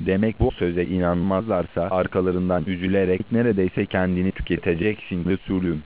Demek bu söze inanmazlarsa arkalarından üzülerek neredeyse kendini tüketeceksin Resulüm.